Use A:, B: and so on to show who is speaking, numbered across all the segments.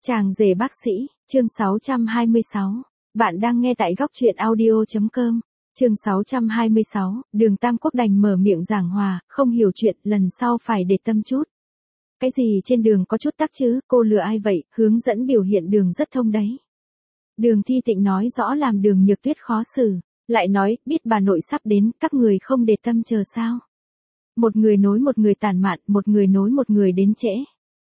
A: Chàng rể bác sĩ, chương 626. Bạn đang nghe tại góc truyện audio.com. Chương 626, Đường Tam Quốc đành mở miệng giảng hòa, không hiểu chuyện, lần sau phải để tâm chút. Cái gì trên đường có chút tắc chứ, cô lừa ai vậy, hướng dẫn biểu hiện đường rất thông đấy. Đường Thi Tịnh nói rõ làm Đường Nhược Tuyết khó xử, lại nói, biết bà nội sắp đến, các người không để tâm chờ sao. Một người nối một người tản mạn, một người nối một người đến trễ.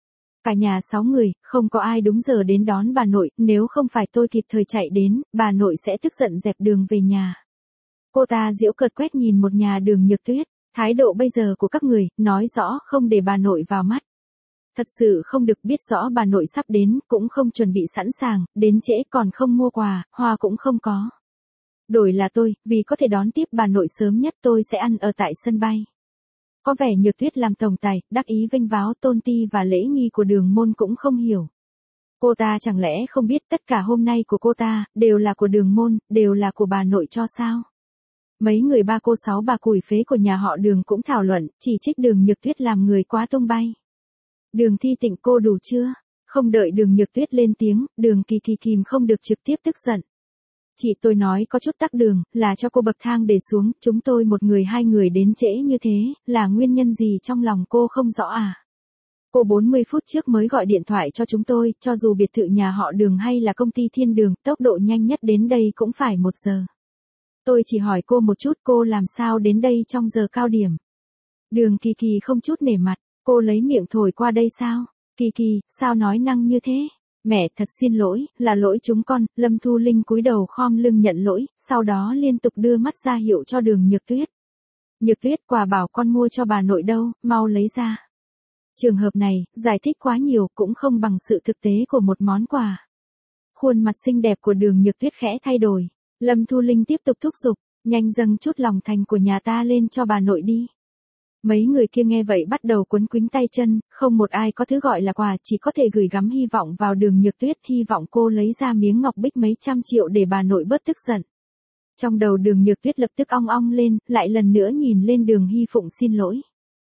A: Cả nhà 6 người, không có ai đúng giờ đến đón bà nội, nếu không phải tôi kịp thời chạy đến, bà nội sẽ tức giận dẹp đường về nhà. Cô ta giễu cợt quét nhìn một nhà Đường Nhược Tuyết, thái độ bây giờ của các người, nói rõ không để bà nội vào mắt. Thật sự không được, biết rõ bà nội sắp đến, cũng không chuẩn bị sẵn sàng, đến trễ còn không mua quà, hoa cũng không có. Đổi là tôi, vì có thể đón tiếp bà nội sớm nhất tôi sẽ ăn ở tại sân bay. Có vẻ Nhược Tuyết làm tổng tài, đắc ý vênh váo tôn ti và lễ nghi của Đường môn cũng không hiểu. Cô ta chẳng lẽ không biết tất cả hôm nay của cô ta, đều là của Đường môn, đều là của bà nội cho sao? Mấy người ba cô sáu bà củi phế của nhà họ Đường cũng thảo luận, chỉ trích Đường Nhược Tuyết làm người quá tung bay. Đường Thi Tịnh, cô đủ chưa? Không đợi Đường Nhược Tuyết lên tiếng, Đường Kỳ Kỳ kìm không được trực tiếp tức giận. Chị tôi nói có chút tắc đường, là cho cô bậc thang để xuống, chúng tôi một người hai người đến trễ như thế, là nguyên nhân gì trong lòng cô không rõ à? Cô 40 phút trước mới gọi điện thoại cho chúng tôi, cho dù biệt thự nhà họ Đường hay là công ty Thiên Đường, tốc độ nhanh nhất đến đây cũng phải 1 giờ. Tôi chỉ hỏi cô một chút, cô làm sao đến đây trong giờ cao điểm? Đường Kỳ Kỳ không chút nể mặt, cô lấy miệng thổi qua đây sao? Kỳ Kỳ, sao nói năng như thế? Mẹ, thật xin lỗi, là lỗi chúng con. Lâm Thu Linh cúi đầu khom lưng nhận lỗi, sau đó liên tục đưa mắt ra hiệu cho Đường Nhược Tuyết. Nhược Tuyết, quà bảo con mua cho bà nội đâu, mau lấy ra. Trường hợp này, giải thích quá nhiều cũng không bằng sự thực tế của một món quà. Khuôn mặt xinh đẹp của Đường Nhược Tuyết khẽ thay đổi. Lâm Thu Linh tiếp tục thúc giục, nhanh dâng chút lòng thành của nhà ta lên cho bà nội đi. Mấy người kia nghe vậy bắt đầu quấn quýnh tay chân, không một ai có thứ gọi là quà, chỉ có thể gửi gắm hy vọng vào Đường Nhược Tuyết, hy vọng cô lấy ra miếng ngọc bích mấy trăm triệu để bà nội bớt tức giận. Trong đầu Đường Nhược Tuyết lập tức ong ong lên, lại lần nữa nhìn lên Đường Hy Phụng xin lỗi.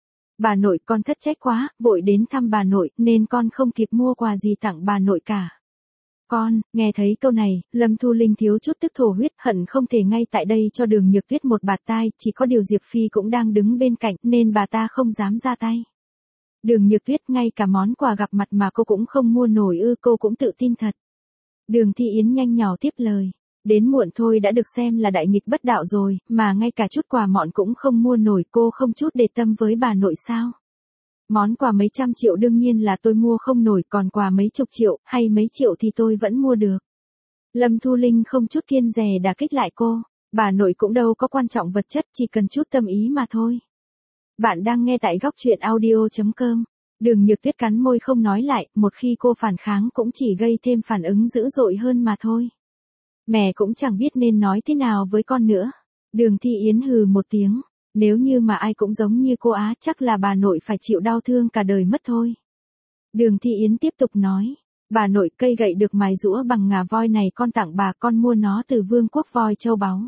A: Bà nội, con thất trách quá, vội đến thăm bà nội, nên con không kịp mua quà gì tặng bà nội cả. Con, nghe thấy câu này, Lâm Thu Linh thiếu chút tức thổ huyết, hận không thể ngay tại đây cho Đường Nhược Tuyết một bạt tai, chỉ có điều Diệp Phi cũng đang đứng bên cạnh, nên bà ta không dám ra tay. Đường Nhược Tuyết, ngay cả món quà gặp mặt mà cô cũng không mua nổi ư? Cô cũng tự tin thật. Đường Thi Yến nhanh nhỏ tiếp lời. Đến muộn thôi đã được xem là đại nghịch bất đạo rồi, mà ngay cả chút quà mọn cũng không mua nổi, cô không chút để tâm với bà nội sao? Món quà mấy trăm triệu đương nhiên là tôi mua không nổi, còn quà mấy chục triệu, hay mấy triệu thì tôi vẫn mua được. Lâm Thu Linh không chút kiêng dè đả kích lại cô, bà nội cũng đâu có quan trọng vật chất, chỉ cần chút tâm ý mà thôi. Bạn đang nghe tại góc truyện audio.com. Đường Nhược Tuyết cắn môi không nói lại, một khi cô phản kháng cũng chỉ gây thêm phản ứng dữ dội hơn mà thôi. Mẹ cũng chẳng biết nên nói thế nào với con nữa. Đường Thi Yến hừ một tiếng. Nếu như mà ai cũng giống như cô á, chắc là bà nội phải chịu đau thương cả đời mất thôi. Đường Thi Yến tiếp tục nói. Bà nội, cây gậy được mài rũa bằng ngà voi này con tặng bà, con mua nó từ Vương quốc voi châu báu.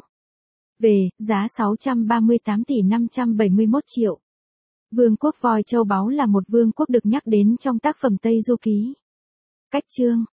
A: Về, giá 638 tỷ 571 triệu. Vương quốc voi châu báu là một vương quốc được nhắc đến trong tác phẩm Tây Du Ký. Cách chương.